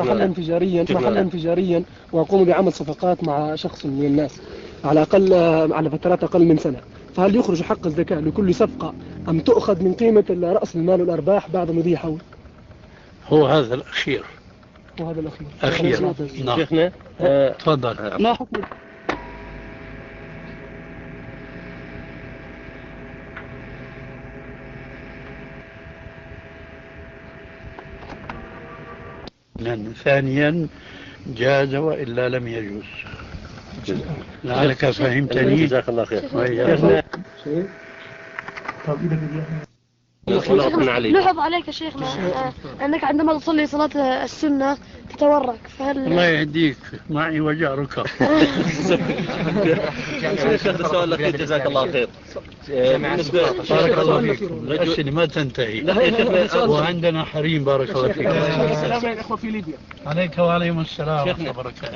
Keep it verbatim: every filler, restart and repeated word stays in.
محلا انفجاريا محلا انفجاريا وأقوم بعمل صفقات مع شخص من الناس على أقل على فترات أقل من سنة، فهل يخرج حق الزكاة لكل صفقة أم تؤخذ من قيمة رأس المال والأرباح بعد مضي حول؟ هو هذا الأخير. وهذا الأخير. أخير. نعم. شيخنا تفضل. ما حكم ثانيا جاز وإلا لم يجوز. لعلك فهمتني. جزاك الله خير. لحظ عليك يا شيخنا آه أنك عندما تصلي صلاة السنة تتورك، فهل الله يهديك معي وجارك. شيخ هذا السؤال الأخير جزاك الله خير. بارك الله فيكم. الأسئلة ما تنتهي وعندنا حريم. بارك الله فيكم. السلام عليكم أخوة في ليبيا. عليك وعليهم السلام ورحمة الله وبركاته.